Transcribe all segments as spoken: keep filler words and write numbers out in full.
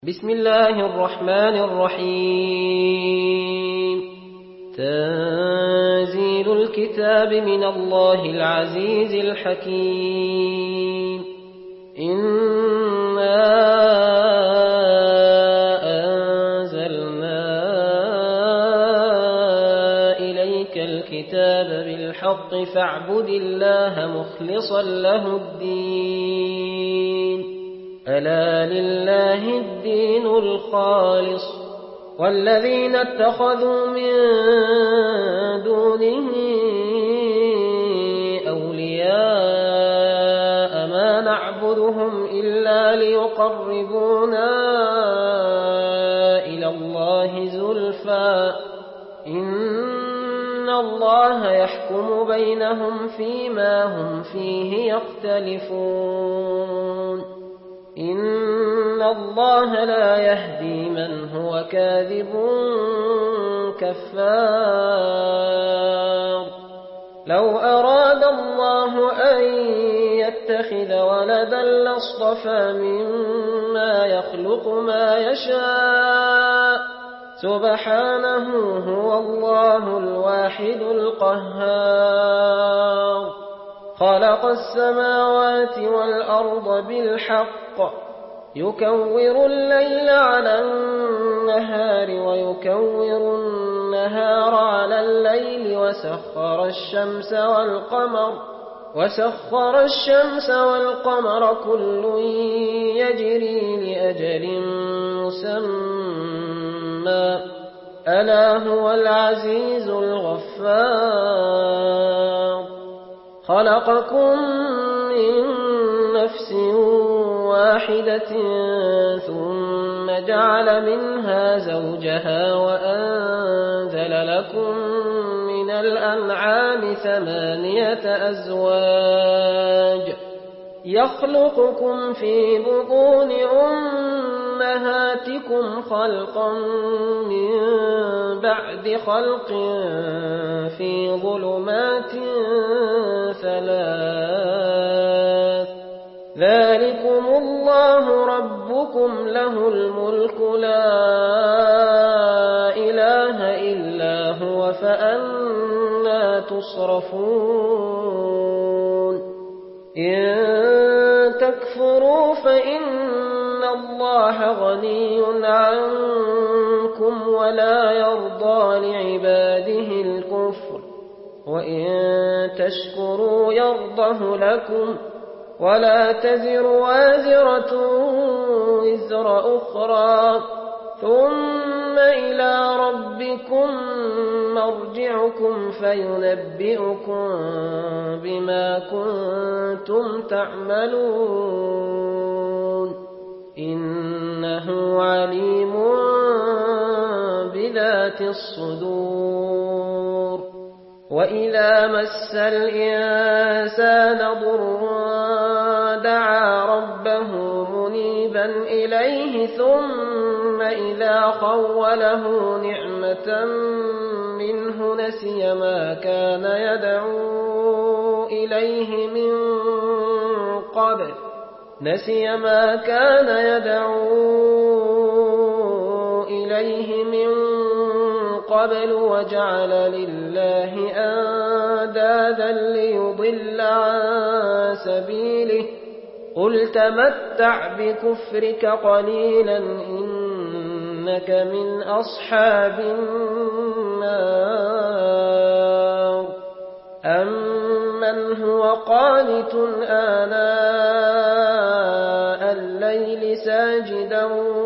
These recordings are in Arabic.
بسم الله الرحمن الرحيم. تنزيل الكتاب من الله العزيز الحكيم. إنا أنزلنا إليك الكتاب بالحق فاعبد الله مخلصا له الدين. ألا لله الدين الخالص والذين اتخذوا من دونه أولياء ما نعبدهم إلا ليقربونا إلى الله زلفى إن الله يحكم بينهم فيما هم فيه يختلفون. إن الله لا يهدي من هو كاذب كفار. لو أراد الله أن يتخذ ولدا لاصطفى مما يخلق ما يشاء سبحانه هو الله الواحد القهار. خلق السماوات والأرض بالحق يكور الليل على النهار ويكور النهار على الليل وسخر الشمس والقمر وسخر الشمس والقمر كل يجري لأجل مسمى ألا هو العزيز الغفار. خلقكم من نفس واحدة ثم جعل منها زوجها وأنزل لكم من الأنعام ثمانية أزواج يخلقكم في بطون أمهاتكم خلقا من بعد خلق في ظلمات ثلاث ذلكم الله ربكم له الملك لا إله إلا هو فأنى تصرفون. إن تكفروا فإن الله غني عنكم ولا يرضى لعباده الكفر وإن تشكروا يرضه لكم ولا تزر وازرة وزر أخرى ثم إلى ربكم مرجعكم فينبئكم بما كنتم تعملون إنه عليم بذات الصدور. وإذا مس الإنسان ضر دعا ربه منيبا إليه ثم إذا خوله نعمة منه نسي ما كان يدعو إليه من قبل نسي ما كان يدعو إليه من قبل وجعل لله أندادا ليضل عن سبيله قل تمتع بكفرك قليلا إنك من أصحاب النار. أمن هو قانت آناء الليل ساجدا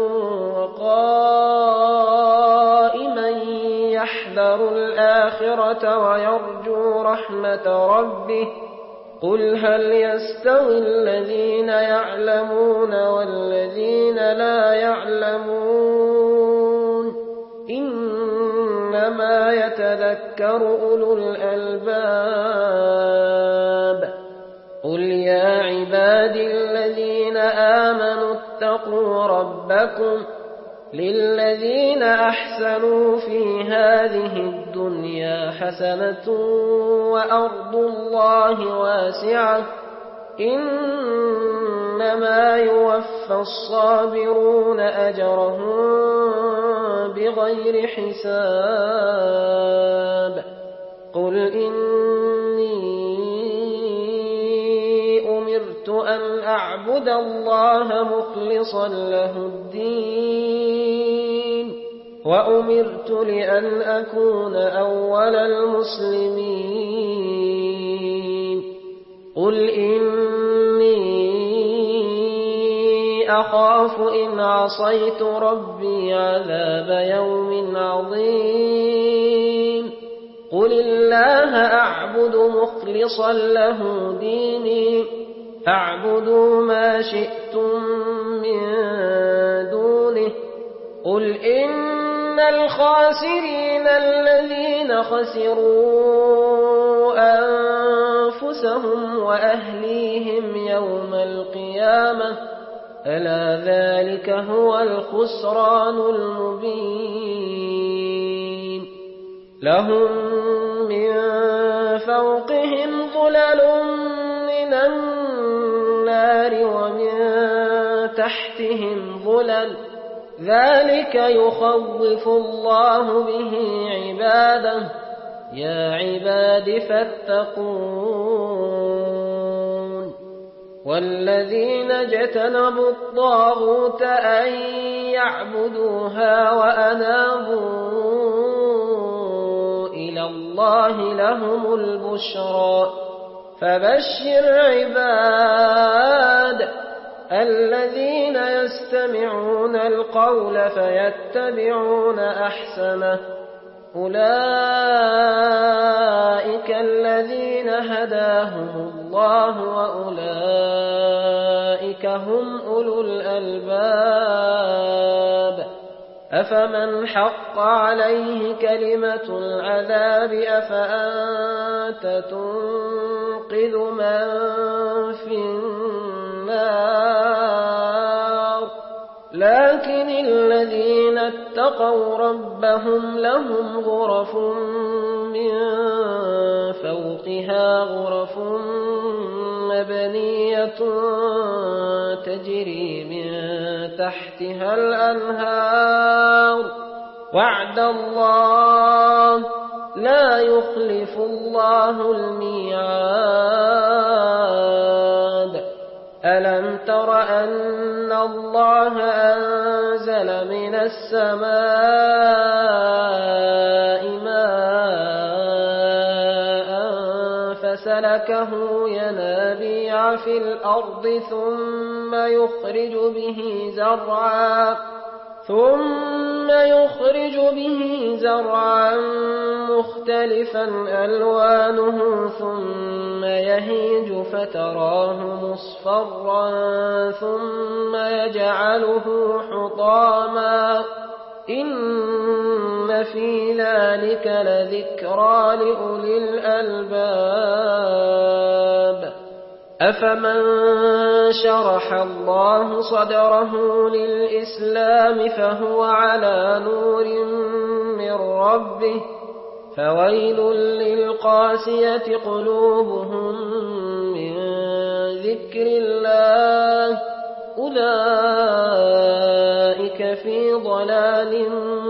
وقائما يحذر الآخرة ويرجو رحمة ربه قل هل يستوي الذين يعلمون والذين لا يعلمون إنما يتذكر أولو الألباب. قل يا عبادي الذين آمنوا اتقوا ربكم للذين أحسنوا في هذه الدنيا حسنة وأرض الله واسعة إنما يوفى الصابرون أجرهم بغير حساب قل إني أمرت أن أعبد الله مخلصا له الدين وأمرت لأن أكون أول المسلمين قل إني أخاف إن عصيت ربي عذاب يوم عظيم قل الله أعبد مخلصا له ديني فاعبدوا ما شئتم من دونه قل إن الخاسرين الذين خسروا أنفسهم وأهليهم يوم القيامة ألا ذلك هو الخسران المبين لهم من فوقهم ظلل من النار ومن تحتهم ظلل ذلك يخوف الله به عباده يا عباد فاتقون والذين اجتنبوا الطاغوت أن يعبدوها وأنابوا إلى الله لهم البشرى فبشر عباد الذين يستمعون القول فيتبعون أحسنه أولئك الذين هداهم الله وأولئك هم أولو الألباب أفمن حق عليه كلمة العذاب أفأنت تنقذ من في النار لكن الذين اتقوا ربهم لهم غرف من فوقها غرف مبنية تجري من تحتها الأنهار وعد الله لا يخلف الله الميعاد ألم تر أن الله أنزل من السماء ماء فسلكه ينابيع في الأرض ثم يخرج به زرعا ثم يخرج به زرعا مختلفا ألوانه ثم يهيج فتراه مصفرا ثم يجعله حطاما إن في ذلك لذكرى لأولي الألباب أفمن شرح الله صدره للإسلام فهو على نور من ربه فويل للقاسية قلوبهم من ذكر الله أولئك في ضلال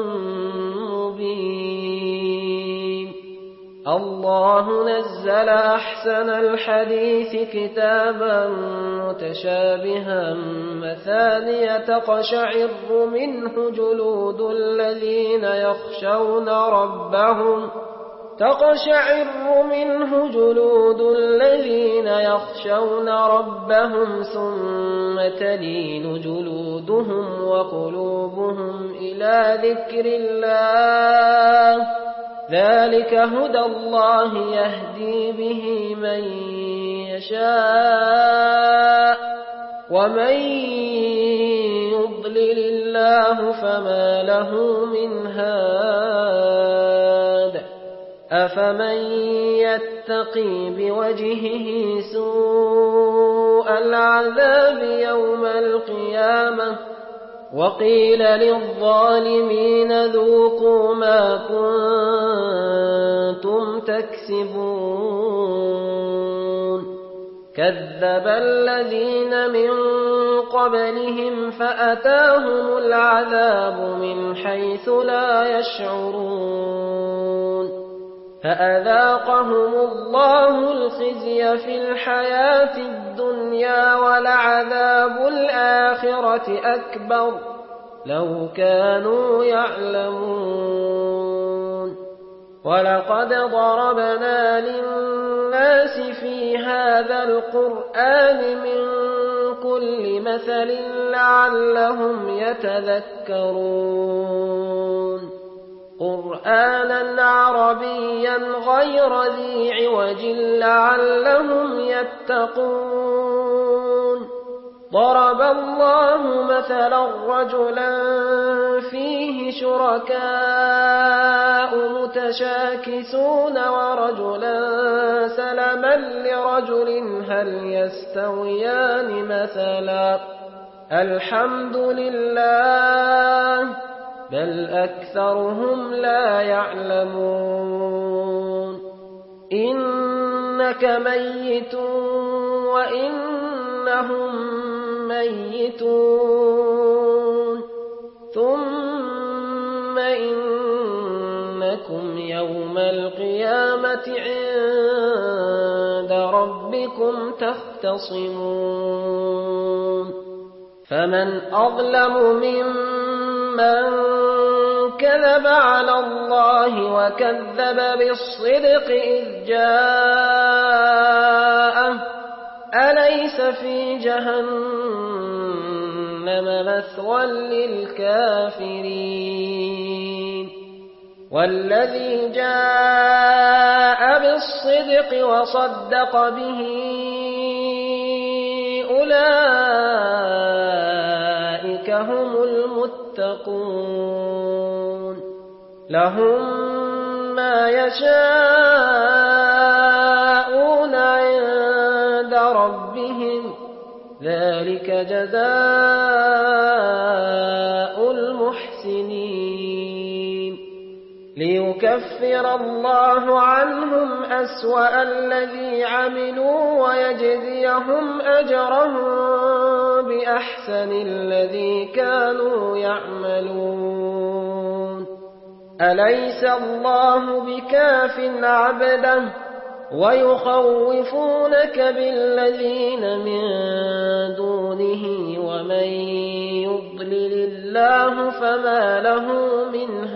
مبين الله نزل أحسن الحديث كتابا متشابها مثانية تقشعر منه جلود الذين يخشون ربهم تقشعر منه جلود الذين يخشون ربهم ثم تلين جلودهم وقلوبهم إلى ذكر الله ذلك هدى الله يهدي به من يشاء ومن يضلل الله فما له من هاد أفمن يتقي بوجهه سوء العذاب يوم القيامة وقيل للظالمين ذوقوا ما كنتم تكسبون كذب الذين من قبلهم فأتاهم العذاب من حيث لا يشعرون فأذاقهم الله الخزي في الحياة الدنيا ولعذاب الآخرة أكبر لو كانوا يعلمون ولقد ضربنا للناس في هذا القرآن من كل مثل لعلهم يتذكرون قرآنا عربيا غير ذي عوج لعلهم يتقون ضرب الله مثلا رجلا فيه شركاء متشاكسون ورجلا سلما لرجل هل يستويان مثلا الحمد لله بل أكثرهم لا يعلمون إنك ميت وإنهم ميتون ثم إنكم يوم القيامة عند ربكم تختصمون فمن أظلم ممن كذب على الله وكذب بالصدق إذ جاءه أليس في جهنم مثوى للكافرين والذي جاء بالصدق وصدق به أولئك هم المتقون لهم ما يشاءون عند ربهم ذلك جزاء المحسنين ليكفر الله عنهم أسوأ الذي عملوا ويجزيهم أجرهم بأحسن الذي كانوا يعملون أليس الله بكاف عبده ويخوفونك بالذين من دونه ومن يضلل الله فما له من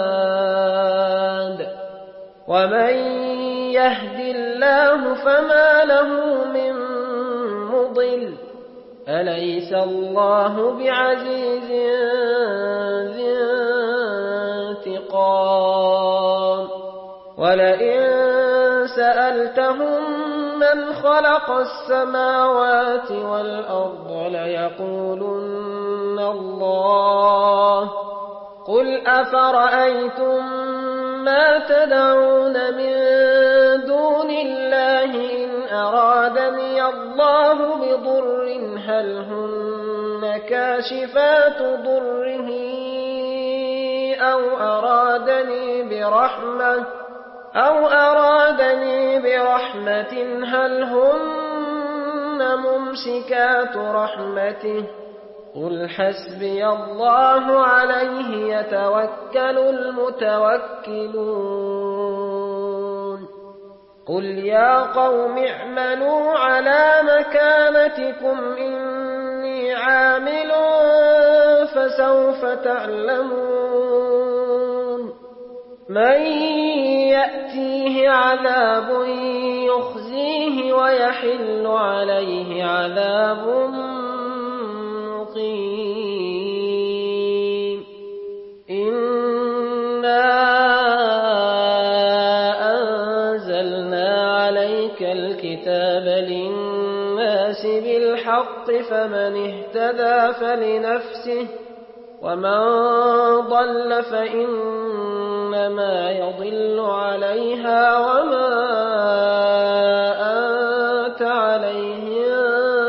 هاد ومن يهد الله فما له من مضل أليس الله بعزيز ذي انتقام ولئن سألتهم من خلق السماوات والأرض ليقولن الله قل أفرأيتم ما تدعون من دون الله إن أرادني الله بضر هل هن كاشفات ضره أو أرادني برحمة أو أرادني برحمة هل هن ممسكات رحمته قل حسبي الله عليه يتوكل المتوكلون قل يا قوم اعملوا على مكانتكم إني عامل فسوف تعلمون من يأتيه عذاب يخزيه ويحل عليه عذاب مقيم إنا أنزلنا عليك الكتاب للناس بالحق فمن اهتدى فلنفسه ومن ضل فإنما يضل عليها وما أنت عليهم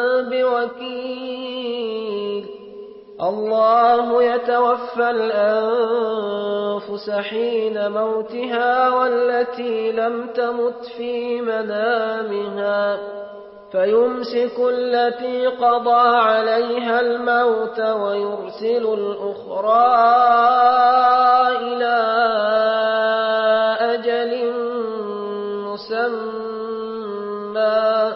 بوكيل الله يتوفى الأنفس حين موتها والتي لم تمت في منامها فيمسك التي قضى عليها الموت ويرسل الأخرى إلى أجل مسمى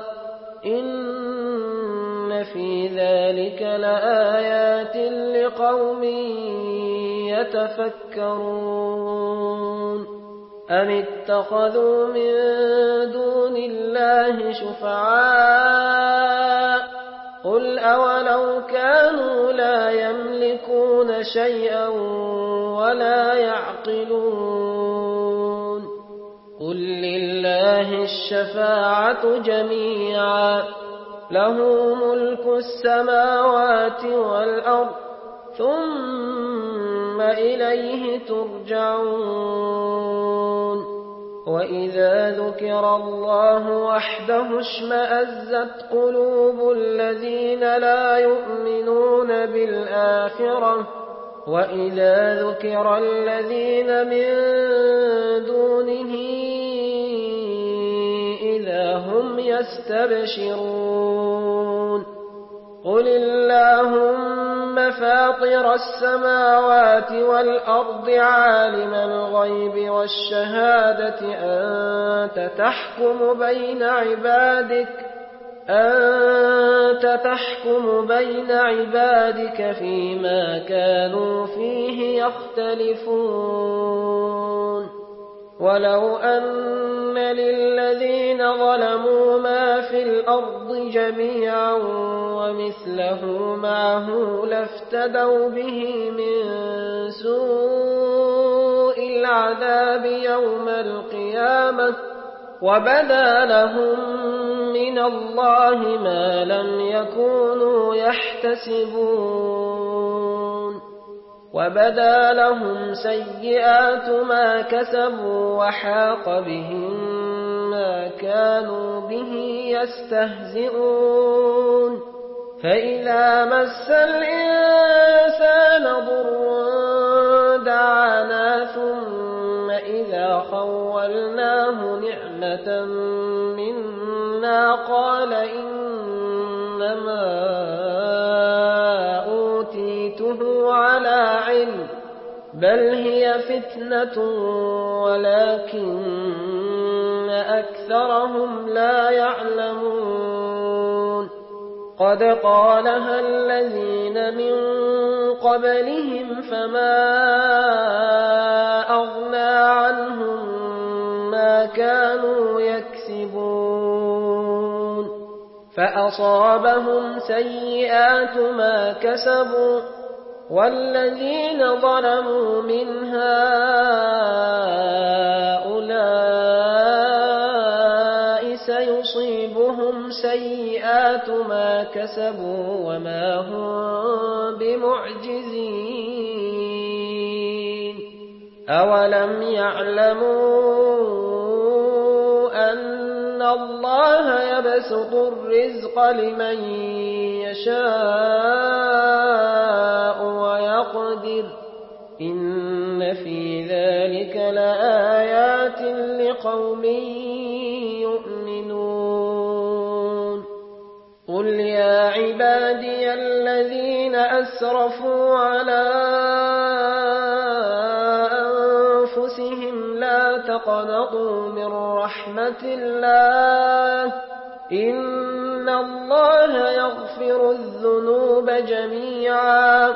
إن في ذلك لآيات لقوم يتفكرون أم اتخذوا من دون الله شفعاء قل أولو كانوا لا يملكون شيئا ولا يعقلون قل لله الشفاعة جميعا له ملك السماوات والأرض ثم إليه ترجعون وإذا ذكر الله وحده اشمأزت قلوب الذين لا يؤمنون بالآخرة وإذا ذكر الذين من دونه إذا هم يستبشرون قل اللهم فاطر السماوات والأرض عالم الغيب والشهادة أنت تحكم بين عبادك أنت تحكم بين عبادك فيما كانوا فيه يختلفون ولو أن للذين ظلموا ما في الأرض جميعا ومثله معه لافتدوا به من سوء العذاب يوم القيامة وبدا لهم من الله ما لم يكونوا يحتسبون وبدا لهم سيئات ما كسبوا وحاق بهم ما كانوا به يستهزئون فإذا مس الإنسان ضر دعانا ثم إذا خولناه نعمة منا قال إنما أوتيته على علم بل هي فتنة ولكن أكثرهم لا يعلمون قد قالها الذين من قبلهم فما أغنى عنهم ما كانوا يكسبون فأصابهم سيئات ما كسبوا والذين ظلموا من هؤلاء سيصيبهم سيئات ما كسبوا وما هم بمعجزين أولم يعلموا أن الله يبسط الرزق لمن يشاء ويقدر إن في ذلك لآيات لقوم يؤمنون قل يا عبادي الذين أسرفوا على أنفسهم لا تقنطوا من رحمة الله إن الله يغفر الذنوب جميعا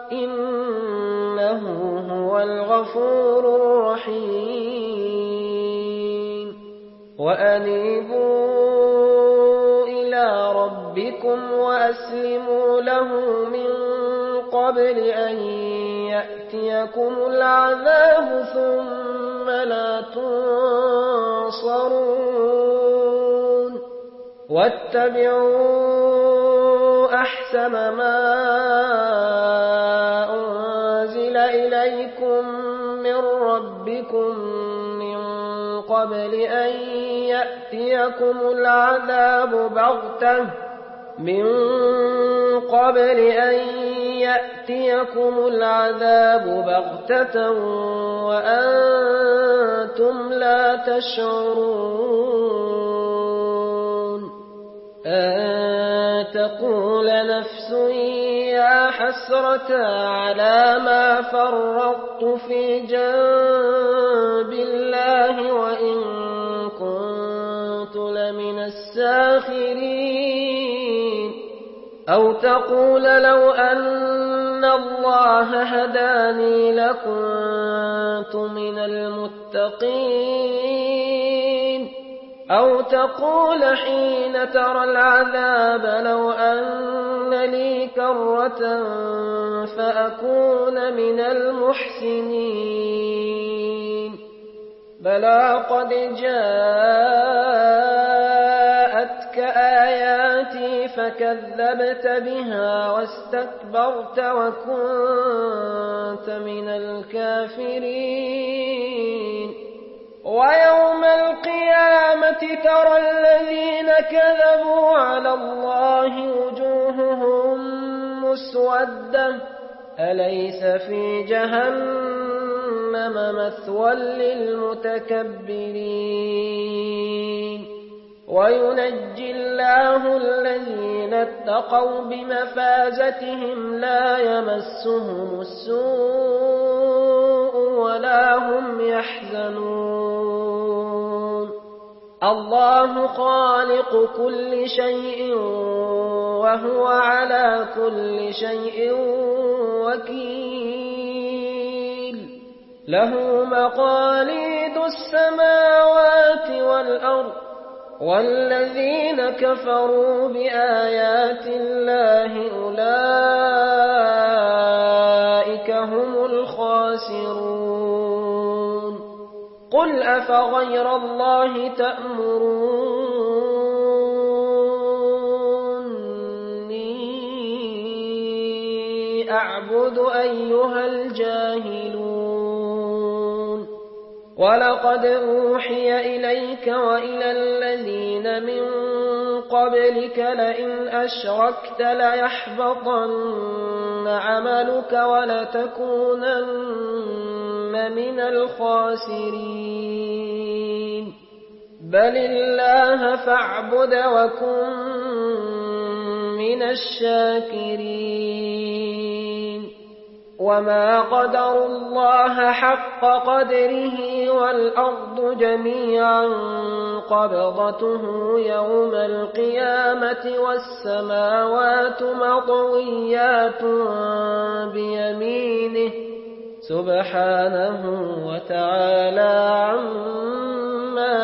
إنه هو الغفور الرحيم وأنيبوا إلى ربكم وأسلموا له من قبل أن يأتيكم العذاب ثم لا تنصرون واتبعوا أحسن ما أنزل إليكم من ربكم من قبل أن يأتيكم العذاب بغتة من قبل أن يأتيكم العذاب بغتة وأنتم لا تشعرون أن تقول نفس يا حسرة على ما فرطت في جنب الله وإن كنت لمن الساخرين أو تقول لو أن الله هداني لكنت من المتقين أو تقول حين ترى العذاب لو أن لي كرة فأكون من المحسنين بلى قد جاءتك آياتي فكذبت بها واستكبرت وكنت من الكافرين ويوم القيامة ترى الذين كذبوا على الله وجوههم مسودة أليس في جهنم مثوى للمتكبرين وينجي الله الذين اتقوا بمفازتهم لا يمسهم السوء ولا هم يحزنون الله خالق كل شيء وهو على كل شيء وكيل له مقاليد السماوات والأرض والذين كفروا بآيات الله أولئك هم الخاسرون قل أفغير الله تأمروني أعبد أيها الجاهلون ولقد أوحي إليك وإلى الذين من قبلك لئن أشركت ليحبطن عملك ولتكونن من الخاسرين بل الله فاعبد وكن من الشاكرين وما قدروا الله حق قدره والأرض جميعا قبضته يوم القيامة والسماوات مطويات بيمينه سبحانه وتعالى عما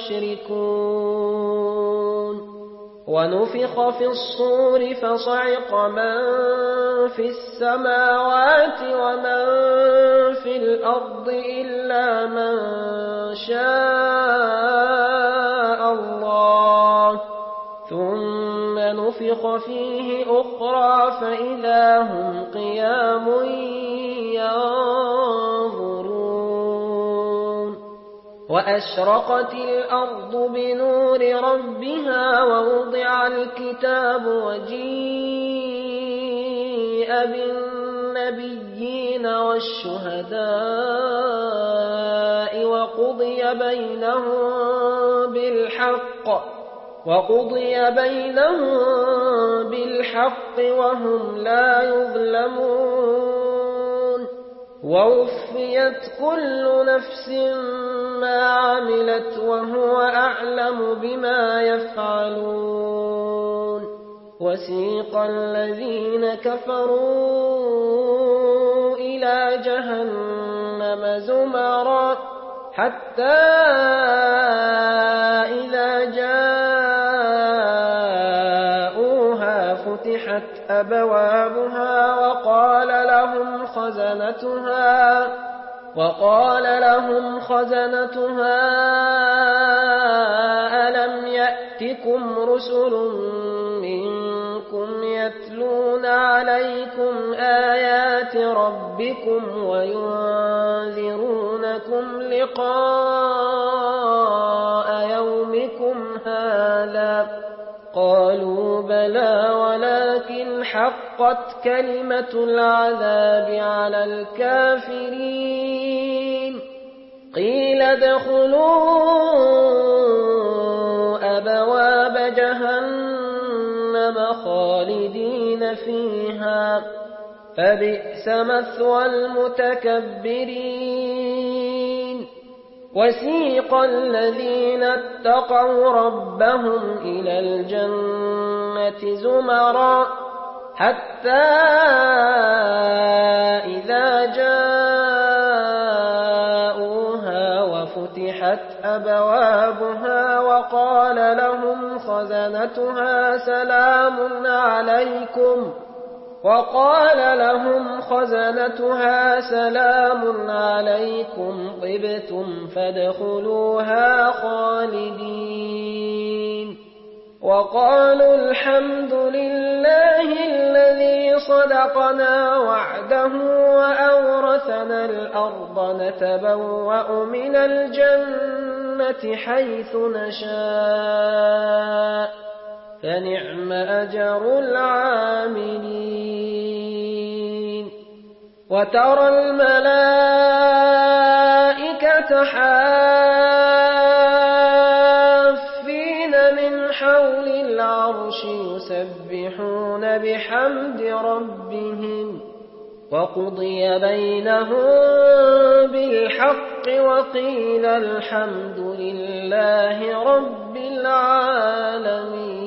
يشركون ونفخ في الصور فصعق من في السماوات ومن في الأرض إلا من شاء الله ثم نفخ فيه أخرى فإذا هم قيام ينظرون وأشرقت الأرض بنور ربها ووضع الكتاب وجيء بالنبيين والشهداء وقضي بينهم بالحق وقضي بينهم بالحق وهم لا يظلمون ووفيت كل نفس ما عملت وهو أعلم بما يفعلون وسيق الذين كفروا إلى جهنم زمرا حتى إذا جاءوها فتحت أبوابها وقال لهم خزنتها وقال لهم خزنتها ألم يأتكم رسل منكم يتلون عليكم آيات ربكم وينذرونكم لقاء يومكم هذا قالوا بلى ولكن حقت كلمة العذاب على الكافرين قيل ادخلوا أبواب جهنم فيها فبئس مثوى المتكبرين وسيق الذين اتقوا ربهم إلى الجنة زمرا حتى إذا جاءوها وفتحت أبوابها وقال لهم خزنتها سلام عليكم وقال لهم خزنتها سلام عليكم طبتم فادخلوها خالدين وقالوا الحمد لله الذي صدقنا وعده وأورثنا الأرض نتبوأ من الجنة حيث نشاء فنعم أجر العاملين وترى الملائكة حافين من حول العرش يسبحون بحمد ربهم وقضي بينهم بالحق وقيل الحمد لله رب العالمين.